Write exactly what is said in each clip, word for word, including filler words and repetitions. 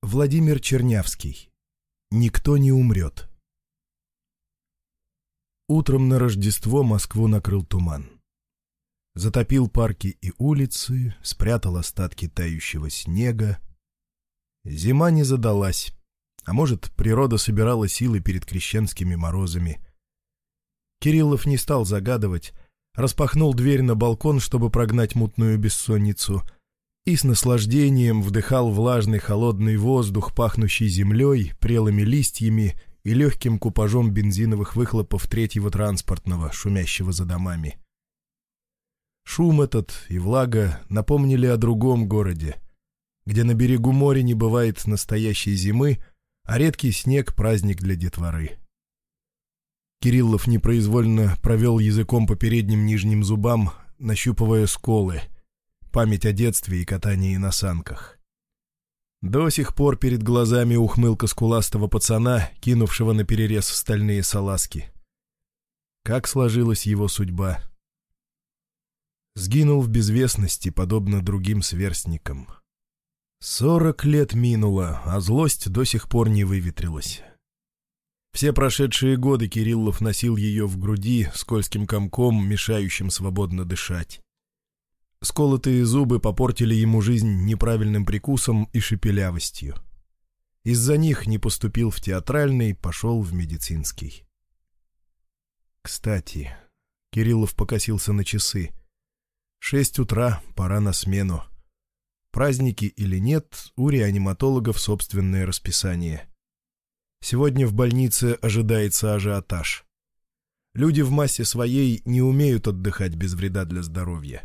Владимир Чернявский. Никто не умрет. Утром на Рождество Москву накрыл туман. Затопил парки и улицы, спрятал остатки тающего снега. Зима не задалась, а может, природа собирала силы перед крещенскими морозами. Кириллов не стал загадывать, распахнул дверь на балкон, чтобы прогнать мутную бессонницу, и с наслаждением вдыхал влажный холодный воздух, пахнущий землей, прелыми листьями и легким купажом бензиновых выхлопов третьего транспортного, шумящего за домами. Шум этот и влага напомнили о другом городе, где на берегу моря не бывает настоящей зимы, а редкий снег — праздник для детворы. Кириллов непроизвольно провел языком по передним нижним зубам, нащупывая сколы, память о детстве и катании на санках. До сих пор перед глазами ухмылка скуластого пацана, кинувшего на перерез стальные салазки. Как сложилась его судьба? Сгинул в безвестности, подобно другим сверстникам. Сорок лет минуло, а злость до сих пор не выветрилась. Все прошедшие годы Кириллов носил ее в груди скользким комком, мешающим свободно дышать. Сколотые зубы попортили ему жизнь неправильным прикусом и шепелявостью. Из-за них не поступил в театральный, пошел в медицинский. Кстати, Кириллов покосился на часы. Шесть утра, пора на смену. Праздники или нет, у реаниматологов собственное расписание. Сегодня в больнице ожидается ажиотаж. Люди в массе своей не умеют отдыхать без вреда для здоровья.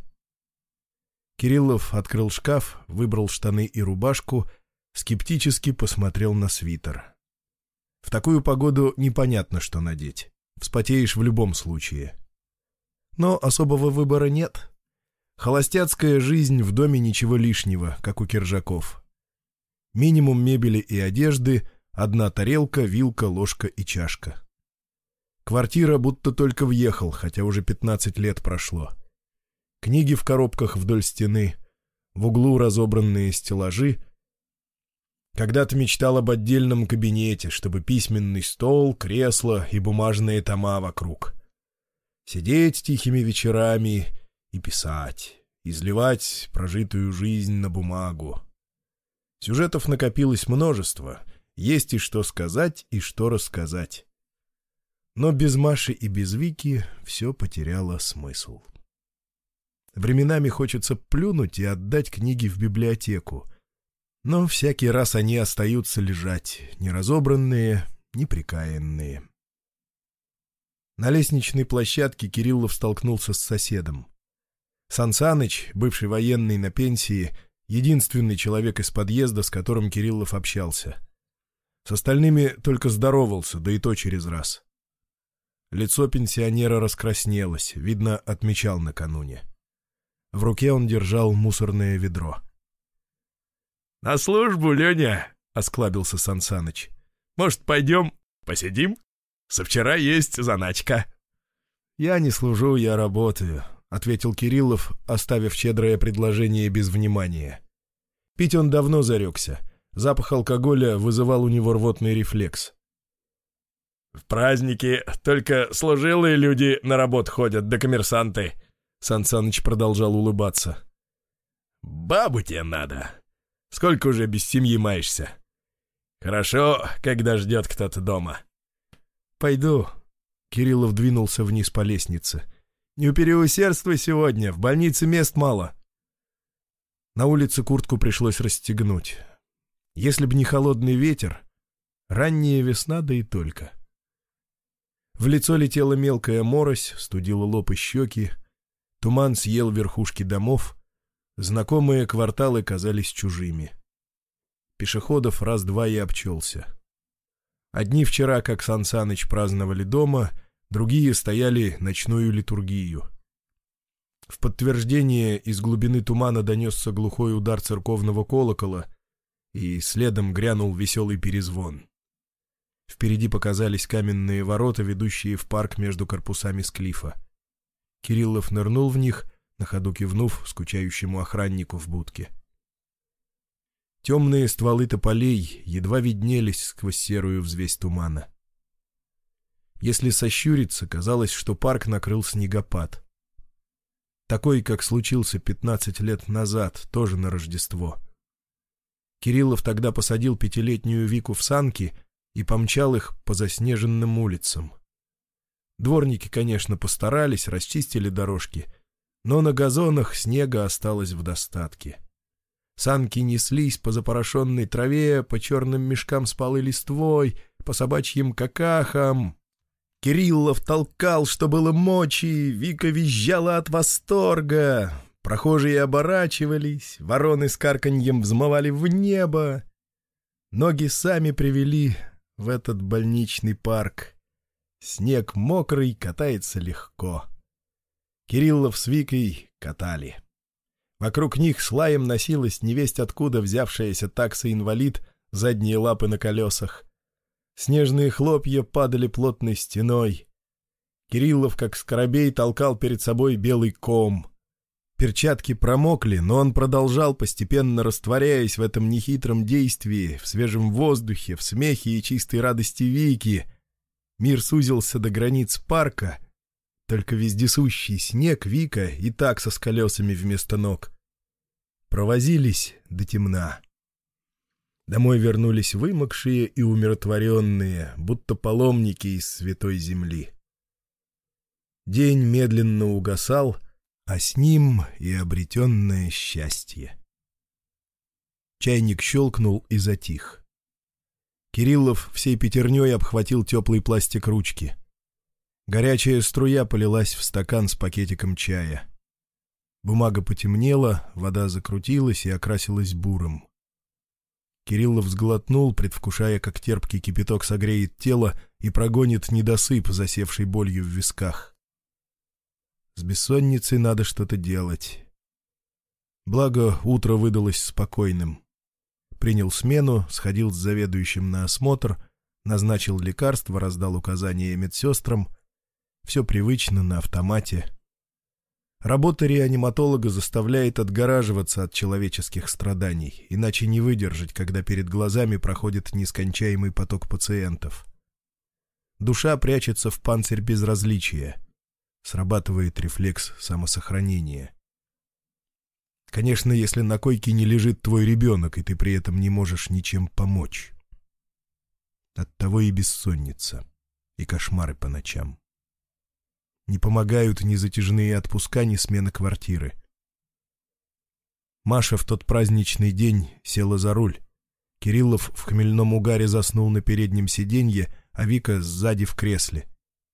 Кириллов открыл шкаф, выбрал штаны и рубашку, скептически посмотрел на свитер. В такую погоду непонятно, что надеть. Вспотеешь в любом случае. Но особого выбора нет. Холостяцкая жизнь, в доме ничего лишнего, как у Киржаков. Минимум мебели и одежды, одна тарелка, вилка, ложка и чашка. Квартира будто только въехал, хотя уже пятнадцать лет прошло. Книги в коробках вдоль стены, в углу разобранные стеллажи. Когда-то мечтал об отдельном кабинете, чтобы письменный стол, кресло и бумажные тома вокруг. Сидеть тихими вечерами и писать, изливать прожитую жизнь на бумагу. Сюжетов накопилось множество, есть и что сказать, и что рассказать. Но без Маши и без Вики все потеряло смысл. Временами хочется плюнуть и отдать книги в библиотеку, но всякий раз они остаются лежать, неразобранные, неприкаянные. На лестничной площадке Кириллов столкнулся с соседом. Сансаныч, бывший военный на пенсии, единственный человек из подъезда, с которым Кириллов общался. С остальными только здоровался, да и то через раз. Лицо пенсионера раскраснелось, видно, отмечал накануне. В руке он держал мусорное ведро. — На службу, Леня! — осклабился Сансаныч. — Может, пойдем посидим? Со вчера есть заначка. — Я не служу, я работаю, — ответил Кириллов, оставив щедрое предложение без внимания. Пить он давно зарекся. Запах алкоголя вызывал у него рвотный рефлекс. — В праздники только служилые люди на работу ходят, да коммерсанты. Сансаныч продолжал улыбаться. «Бабу тебе надо. Сколько уже без семьи маешься? Хорошо, когда ждет кто-то дома». «Пойду». Кириллов двинулся вниз по лестнице. «Не переусердствуй сегодня, в больнице мест мало». На улице куртку пришлось расстегнуть. Если б не холодный ветер, ранняя весна, да и только. В лицо летела мелкая морось, студила лоб и щеки. Туман съел верхушки домов, знакомые кварталы казались чужими. Пешеходов раз-два и обчелся. Одни вчера, как Сансаныч, праздновали дома, другие стояли ночную литургию. В подтверждение из глубины тумана донесся глухой удар церковного колокола, и следом грянул веселый перезвон. Впереди показались каменные ворота, ведущие в парк между корпусами склифа. Кириллов нырнул в них, на ходу кивнув скучающему охраннику в будке. Темные стволы тополей едва виднелись сквозь серую взвесь тумана. Если сощуриться, казалось, что парк накрыл снегопад. Такой, как случился пятнадцать лет назад, тоже на Рождество. Кириллов тогда посадил пятилетнюю Вику в санки и помчал их по заснеженным улицам. Дворники, конечно, постарались, расчистили дорожки, но на газонах снега осталось в достатке. Санки неслись по запорошенной траве, по черным мешкам с полой листвой, по собачьим какахам. Кириллов толкал, что было мочи, Вика визжала от восторга. Прохожие оборачивались, вороны с карканьем взмывали в небо. Ноги сами привели в этот больничный парк. Снег мокрый, катается легко. Кириллов с Викой катали. Вокруг них с лаем носилась невесть откуда взявшаяся такса-инвалид, задние лапы на колесах. Снежные хлопья падали плотной стеной. Кириллов, как скоробей, толкал перед собой белый ком. Перчатки промокли, но он продолжал, постепенно растворяясь в этом нехитром действии, в свежем воздухе, в смехе и чистой радости Вики. Мир сузился до границ парка. Только вездесущий снег, Вика и такса с колесами вместо ног. Провозились до темна. Домой вернулись вымокшие и умиротворенные, будто паломники из святой земли. День медленно угасал, а с ним и обретенное счастье. Чайник щелкнул и затих. Кириллов всей пятерней обхватил теплый пластик ручки. Горячая струя полилась в стакан с пакетиком чая. Бумага потемнела, вода закрутилась и окрасилась бурым. Кириллов сглотнул, предвкушая, как терпкий кипяток согреет тело и прогонит недосып, засевший болью в висках. С бессонницей надо что-то делать. Благо, утро выдалось спокойным. Принял смену, сходил с заведующим на осмотр, назначил лекарства, раздал указания медсестрам. Все привычно, на автомате. Работа реаниматолога заставляет отгораживаться от человеческих страданий, иначе не выдержать, когда перед глазами проходит нескончаемый поток пациентов. Душа прячется в панцирь безразличия. Срабатывает рефлекс самосохранения. Конечно, если на койке не лежит твой ребенок, и ты при этом не можешь ничем помочь. Оттого и бессонница, и кошмары по ночам. Не помогают ни затяжные отпуска, ни смена квартиры. Маша в тот праздничный день села за руль. Кириллов в хмельном угаре заснул на переднем сиденье, а Вика сзади в кресле.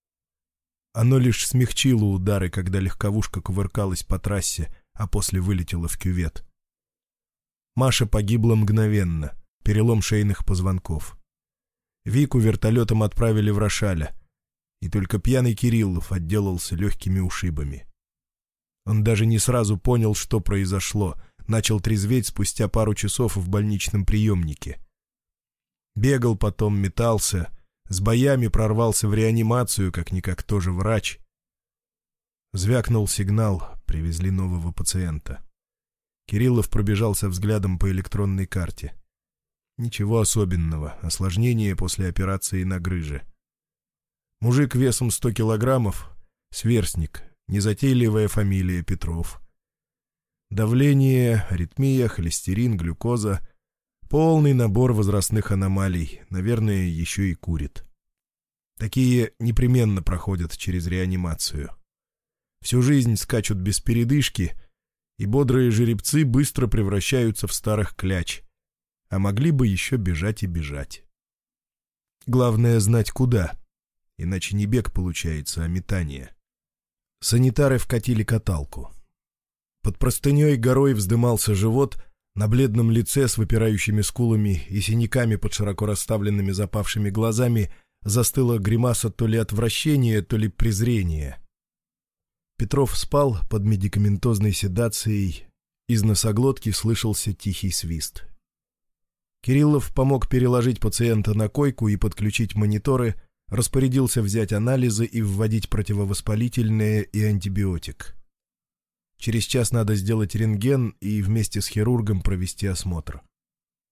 Оно лишь смягчило удары, когда легковушка кувыркалась по трассе, а после вылетела в кювет. Маша погибла мгновенно, перелом шейных позвонков. Вику вертолетом отправили в Рошаля. И только пьяный Кириллов отделался легкими ушибами. Он даже не сразу понял, что произошло, начал трезветь спустя пару часов в больничном приемнике. Бегал потом, метался, с боями прорвался в реанимацию, как-никак тоже врач. Звякнул сигнал, привезли нового пациента. Кириллов пробежался взглядом по электронной карте. Ничего особенного, осложнение после операции на грыже. Мужик весом сто килограммов, сверстник, незатейливая фамилия Петров. Давление, аритмия, холестерин, глюкоза. Полный набор возрастных аномалий, наверное, еще и курит. Такие непременно проходят через реанимацию. Всю жизнь скачут без передышки, и бодрые жеребцы быстро превращаются в старых кляч, а могли бы еще бежать и бежать. Главное знать куда. Иначе не бег получается, а метание. Санитары вкатили каталку. Под простыней горой вздымался живот, на бледном лице с выпирающими скулами и синяками под широко расставленными запавшими глазами застыла гримаса то ли отвращения, то ли презрения. Петров спал под медикаментозной седацией, из носоглотки слышался тихий свист. Кириллов помог переложить пациента на койку и подключить мониторы, распорядился взять анализы и вводить противовоспалительное и антибиотик. Через час надо сделать рентген и вместе с хирургом провести осмотр.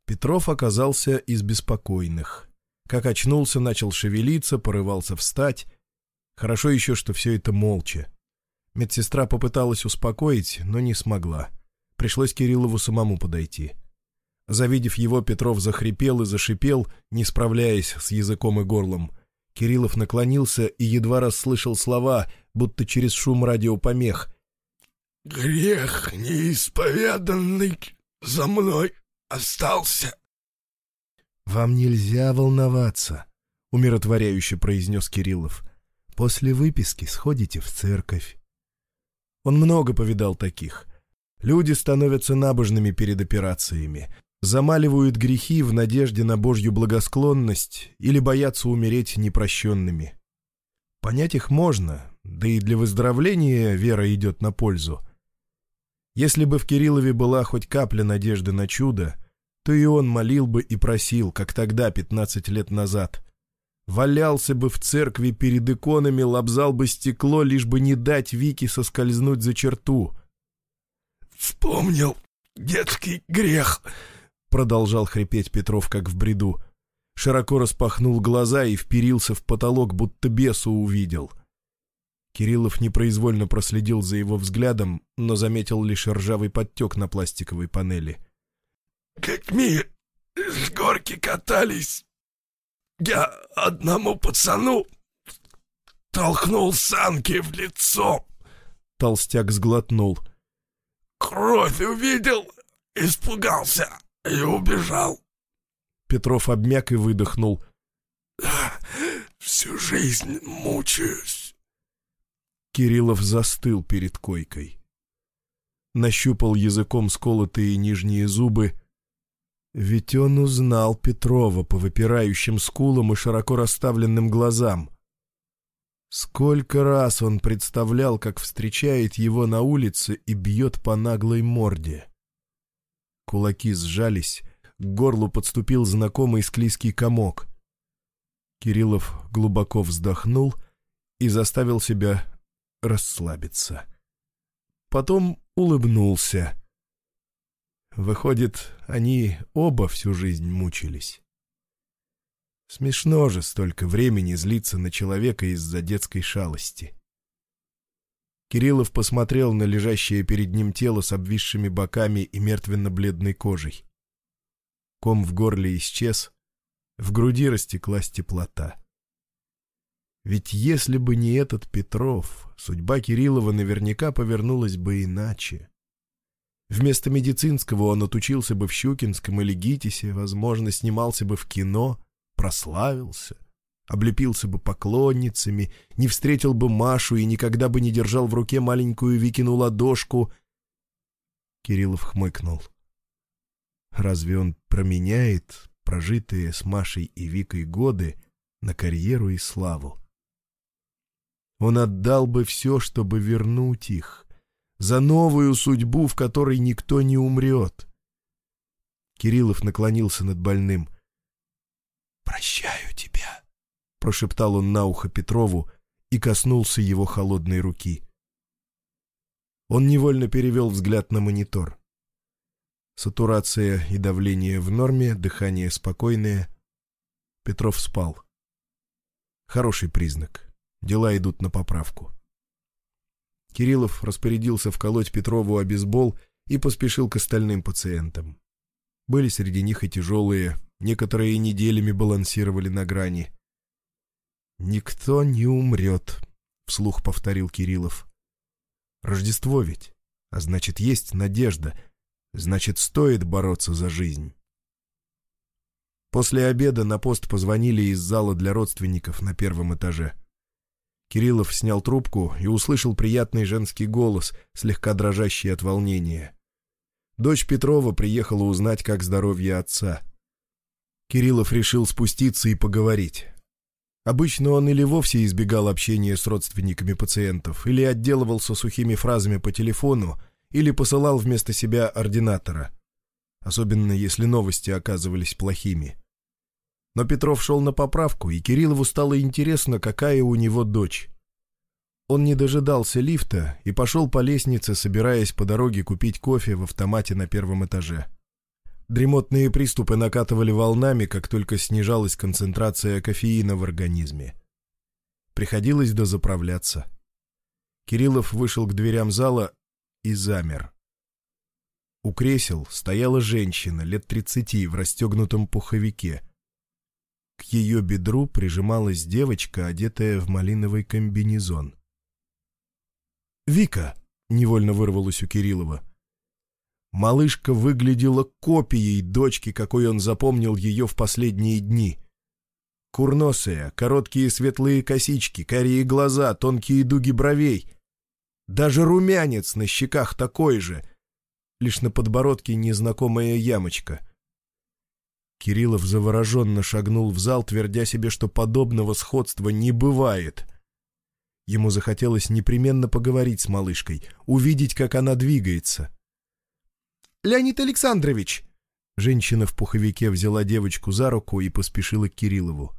Петров оказался из беспокойных. Как очнулся, начал шевелиться, порывался встать. Хорошо еще, что все это молча. Медсестра попыталась успокоить, но не смогла. Пришлось Кириллову самому подойти. Завидев его, Петров захрипел и зашипел, не справляясь с языком и горлом. Кириллов наклонился и едва расслышал слова, будто через шум радиопомех. «Грех неисповеданный за мной остался». «Вам нельзя волноваться», — умиротворяюще произнес Кириллов. «После выписки сходите в церковь». Он много повидал таких. Люди становятся набожными перед операциями, замаливают грехи в надежде на Божью благосклонность или боятся умереть непрощенными. Понять их можно, да и для выздоровления вера идет на пользу. Если бы в Кириллове была хоть капля надежды на чудо, то и он молил бы и просил, как тогда, пятнадцать лет назад. Валялся бы в церкви перед иконами, лобзал бы стекло, лишь бы не дать Вике соскользнуть за черту. «Вспомнил детский грех», — продолжал хрипеть Петров, как в бреду. Широко распахнул глаза и вперился в потолок, будто бесу увидел. Кириллов непроизвольно проследил за его взглядом, но заметил лишь ржавый подтек на пластиковой панели. «Как мы с горки катались, я одному пацану толкнул санки в лицо». Толстяк сглотнул. «Кровь увидел, испугался и убежал». Петров обмяк и выдохнул. «Всю жизнь мучаюсь». Кириллов застыл перед койкой. Нащупал языком сколотые нижние зубы. Ведь он узнал Петрова по выпирающим скулам и широко расставленным глазам. Сколько раз он представлял, как встречает его на улице и бьет по наглой морде. Кулаки сжались, к горлу подступил знакомый склизкий комок. Кириллов глубоко вздохнул и заставил себя расслабиться. Потом улыбнулся. Выходит, они оба всю жизнь мучились. Смешно же столько времени злиться на человека из-за детской шалости. Кириллов посмотрел на лежащее перед ним тело с обвисшими боками и мертвенно-бледной кожей. Ком в горле исчез, в груди растеклась теплота. Ведь если бы не этот Петров, судьба Кириллова наверняка повернулась бы иначе. Вместо медицинского он отучился бы в Щукинском или ГИТИСе, возможно, снимался бы в кино, прославился, облепился бы поклонницами, не встретил бы Машу и никогда бы не держал в руке маленькую Викину ладошку. Кириллов хмыкнул. Разве он променяет прожитые с Машей и Викой годы на карьеру и славу? Он отдал бы все, чтобы вернуть их, за новую судьбу, в которой никто не умрет. Кириллов наклонился над больным. «Прощаю тебя», — прошептал он на ухо Петрову и коснулся его холодной руки. Он невольно перевел взгляд на монитор. Сатурация и давление в норме, дыхание спокойное. Петров спал. Хороший признак. Дела идут на поправку. Кириллов распорядился вколоть Петрову обезбол и поспешил к остальным пациентам. Были среди них и тяжелые, некоторые неделями балансировали на грани. «Никто не умрет», — вслух повторил Кириллов. «Рождество ведь, а значит, есть надежда, значит, стоит бороться за жизнь». После обеда на пост позвонили из зала для родственников на первом этаже. Кириллов снял трубку и услышал приятный женский голос, слегка дрожащий от волнения. Дочь Петрова приехала узнать, как здоровье отца. Кириллов решил спуститься и поговорить. Обычно он или вовсе избегал общения с родственниками пациентов, или отделывался сухими фразами по телефону, или посылал вместо себя ординатора, особенно если новости оказывались плохими. Но Петров шел на поправку, и Кириллову стало интересно, какая у него дочь. Он не дожидался лифта и пошел по лестнице, собираясь по дороге купить кофе в автомате на первом этаже. Дремотные приступы накатывали волнами, как только снижалась концентрация кофеина в организме. Приходилось дозаправляться. Кириллов вышел к дверям зала и замер. У кресел стояла женщина лет тридцати в расстегнутом пуховике. К ее бедру прижималась девочка, одетая в малиновый комбинезон. «Вика!» — невольно вырвалось у Кириллова. Малышка выглядела копией дочки, какой он запомнил ее в последние дни. Курносая, короткие светлые косички, карие глаза, тонкие дуги бровей. Даже румянец на щеках такой же, лишь на подбородке незнакомая ямочка. Кириллов завороженно шагнул в зал, твердя себе, что подобного сходства не бывает. Ему захотелось непременно поговорить с малышкой, увидеть, как она двигается. «Леонид Александрович!» Женщина в пуховике взяла девочку за руку и поспешила к Кириллову.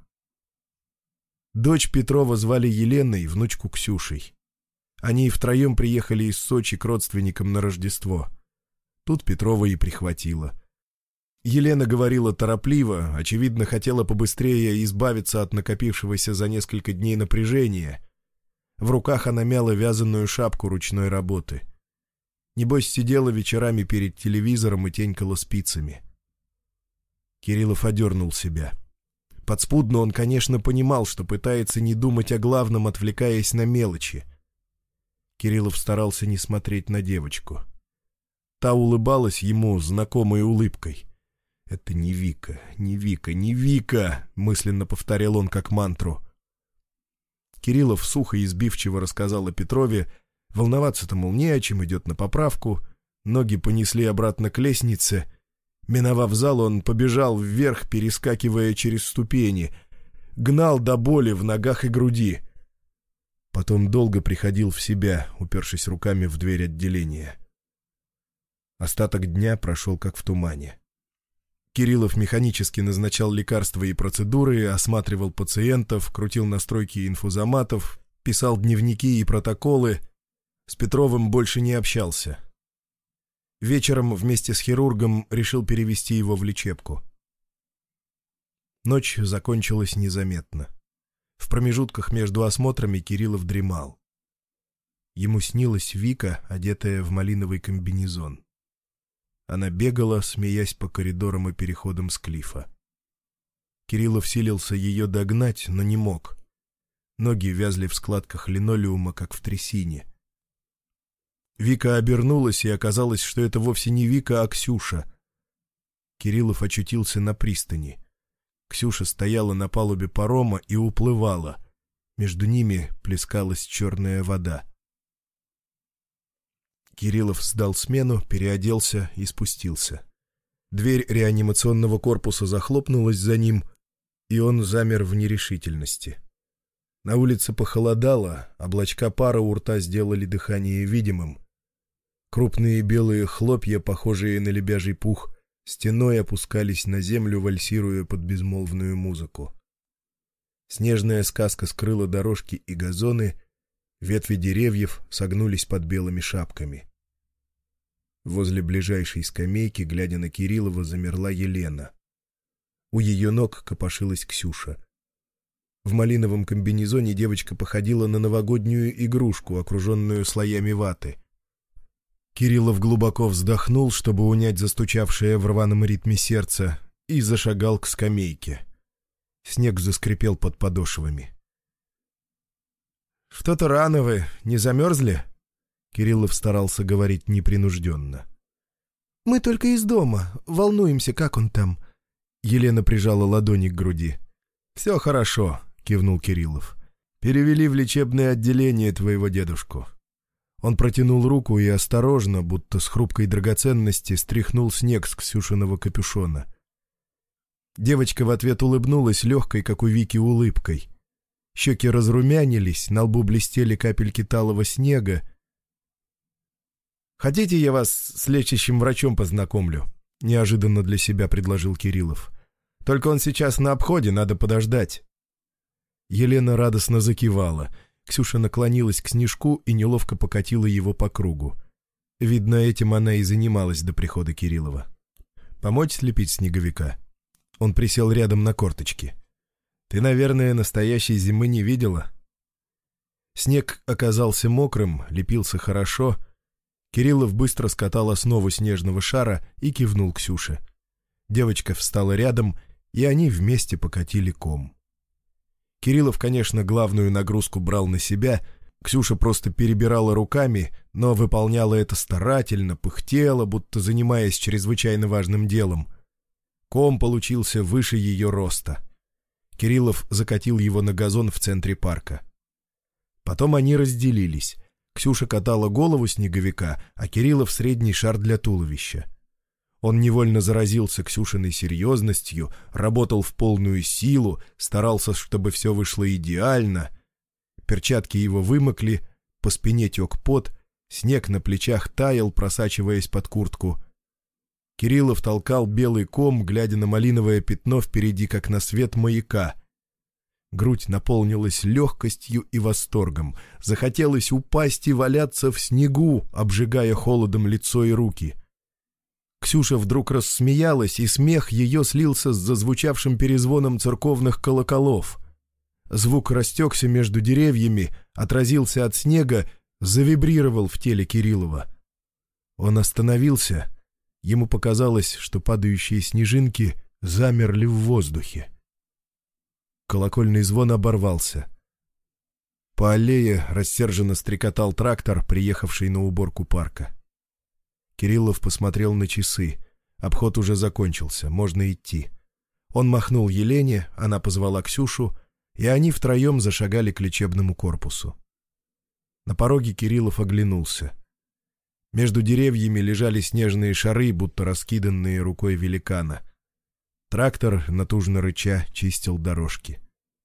Дочь Петрова звали Еленой, внучку Ксюшей. Они втроем приехали из Сочи к родственникам на Рождество. Тут Петрова и прихватила. Елена говорила торопливо, очевидно, хотела побыстрее избавиться от накопившегося за несколько дней напряжения. В руках она мяла вязаную шапку ручной работы. Небось, сидела вечерами перед телевизором и тенькала спицами. Кириллов одернул себя. Подспудно он, конечно, понимал, что пытается не думать о главном, отвлекаясь на мелочи. Кириллов старался не смотреть на девочку. Та улыбалась ему знакомой улыбкой. «Это не Вика, не Вика, не Вика!» — мысленно повторял он как мантру. Кириллов сухо и избивчиво рассказал о Петрове. Волноваться-то, мол, не о чем, идет на поправку. Ноги понесли обратно к лестнице. Миновав зал, он побежал вверх, перескакивая через ступени. Гнал до боли в ногах и груди. Потом долго приходил в себя, упершись руками в дверь отделения. Остаток дня прошел как в тумане. Кириллов механически назначал лекарства и процедуры, осматривал пациентов, крутил настройки инфузоматов, писал дневники и протоколы. С Петровым больше не общался. Вечером вместе с хирургом решил перевести его в лечебку. Ночь закончилась незаметно. В промежутках между осмотрами Кириллов дремал. Ему снилась Вика, одетая в малиновый комбинезон. Она бегала, смеясь по коридорам и переходам Склифа. Кириллов силился ее догнать, но не мог. Ноги вязли в складках линолеума, как в трясине. Вика обернулась, и оказалось, что это вовсе не Вика, а Ксюша. Кириллов очутился на пристани. Ксюша стояла на палубе парома и уплывала. Между ними плескалась черная вода. Кириллов сдал смену, переоделся и спустился. Дверь реанимационного корпуса захлопнулась за ним, и он замер в нерешительности. На улице похолодало, облачка пара у рта сделали дыхание видимым. Крупные белые хлопья, похожие на лебяжий пух, стеной опускались на землю, вальсируя под безмолвную музыку. Снежная сказка скрыла дорожки и газоны, ветви деревьев согнулись под белыми шапками. Возле ближайшей скамейки, глядя на Кириллова, замерла Елена. У ее ног копошилась Ксюша. В малиновом комбинезоне девочка походила на новогоднюю игрушку, окруженную слоями ваты. Кириллов глубоко вздохнул, чтобы унять застучавшее в рваном ритме сердце, и зашагал к скамейке. Снег заскрипел под подошвами. «Что-то рано вы, не замерзли?» Кириллов старался говорить непринужденно. «Мы только из дома, волнуемся, как он там». Елена прижала ладони к груди. «Все хорошо», — кивнул Кириллов. «Перевели в лечебное отделение твоего дедушку». Он протянул руку и осторожно, будто с хрупкой драгоценности, стряхнул снег с Ксюшиного капюшона. Девочка в ответ улыбнулась легкой, как у Вики, улыбкой. Щеки разрумянились, на лбу блестели капельки талого снега. «Хотите, я вас с лечащим врачом познакомлю?» — неожиданно для себя предложил Кириллов. «Только он сейчас на обходе, надо подождать». Елена радостно закивала. Ксюша наклонилась к снежку и неловко покатила его по кругу. Видно, этим она и занималась до прихода Кириллова. Помочь слепить снеговика?» Он присел рядом на корточки. «Ты, наверное, настоящей зимы не видела?» Снег оказался мокрым, лепился хорошо. Кириллов быстро скатал основу снежного шара и кивнул Ксюше. Девочка встала рядом, и они вместе покатили ком. Кириллов, конечно, главную нагрузку брал на себя. Ксюша просто перебирала руками, но выполняла это старательно, пыхтела, будто занимаясь чрезвычайно важным делом. Ком получился выше ее роста. Кириллов закатил его на газон в центре парка. Потом они разделились. Ксюша катала голову снеговика, а Кириллов — средний шар для туловища. Он невольно заразился Ксюшиной серьезностью, работал в полную силу, старался, чтобы все вышло идеально. Перчатки его вымокли, по спине тек пот, снег на плечах таял, просачиваясь под куртку. Кириллов толкал белый ком, глядя на малиновое пятно впереди, как на свет маяка. Грудь наполнилась легкостью и восторгом. Захотелось упасть и валяться в снегу, обжигая холодом лицо и руки. Ксюша вдруг рассмеялась, и смех ее слился с зазвучавшим перезвоном церковных колоколов. Звук растекся между деревьями, отразился от снега, завибрировал в теле Кириллова. Он остановился. Ему показалось, что падающие снежинки замерли в воздухе. Колокольный звон оборвался. По аллее рассерженно стрекотал трактор, приехавший на уборку парка. Кириллов посмотрел на часы. Обход уже закончился, можно идти. Он махнул Елене, она позвала Ксюшу, и они втроем зашагали к лечебному корпусу. На пороге Кириллов оглянулся. Между деревьями лежали снежные шары, будто раскиданные рукой великана. Трактор, натужно рыча, чистил дорожки.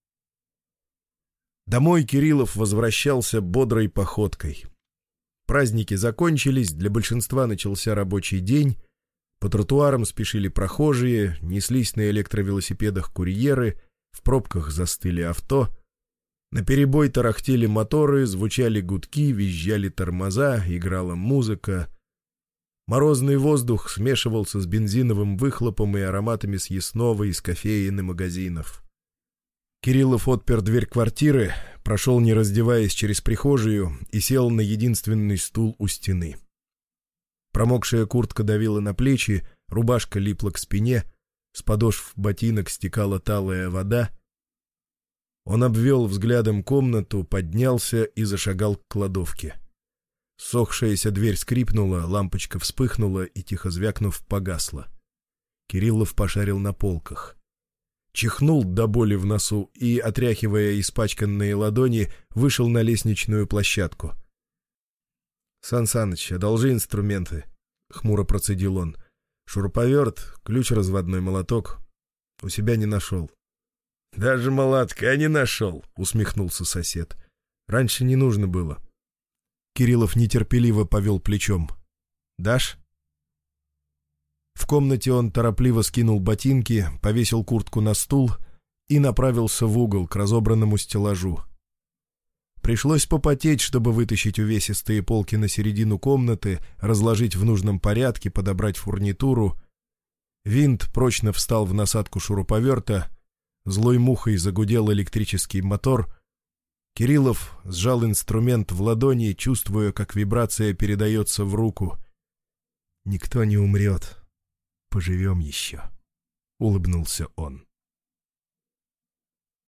Домой Кириллов возвращался бодрой походкой. Праздники закончились, для большинства начался рабочий день. По тротуарам спешили прохожие, неслись на электровелосипедах курьеры, в пробках застыли авто. Наперебой тарахтели моторы, звучали гудки, визжали тормоза, играла музыка. Морозный воздух смешивался с бензиновым выхлопом и ароматами съестного из кофеин и магазинов. Кириллов отпер дверь квартиры, прошел, не раздеваясь, через прихожую и сел на единственный стул у стены. Промокшая куртка давила на плечи, рубашка липла к спине, с подошв ботинок стекала талая вода. Он обвел взглядом комнату, поднялся и зашагал к кладовке. Сохшаяся дверь скрипнула, лампочка вспыхнула и, тихо звякнув, погасла. Кириллов пошарил на полках. Чихнул до боли в носу и, отряхивая испачканные ладони, вышел на лестничную площадку. — Сан Саныч, одолжи инструменты, — хмуро процедил он. — Шуруповерт, ключ разводной, молоток. У себя не нашел. — Даже молотка не нашел, — усмехнулся сосед. — Раньше не нужно было. Кириллов нетерпеливо повел плечом. — Дашь? В комнате он торопливо скинул ботинки, повесил куртку на стул и направился в угол к разобранному стеллажу. Пришлось попотеть, чтобы вытащить увесистые полки на середину комнаты, разложить в нужном порядке, подобрать фурнитуру. Винт прочно встал в насадку шуруповерта, злой мухой загудел электрический мотор. Кириллов сжал инструмент в ладони, чувствуя, как вибрация передается в руку. «Никто не умрет. Поживем еще», — улыбнулся он.